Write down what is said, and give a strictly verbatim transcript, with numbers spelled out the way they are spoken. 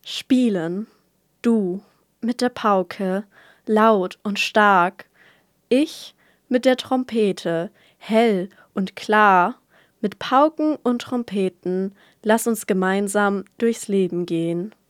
Spielen, du mit der Pauke, laut und stark, ich mit der Trompete, hell und klar, mit Pauken und Trompeten, lass uns gemeinsam durchs Leben gehen.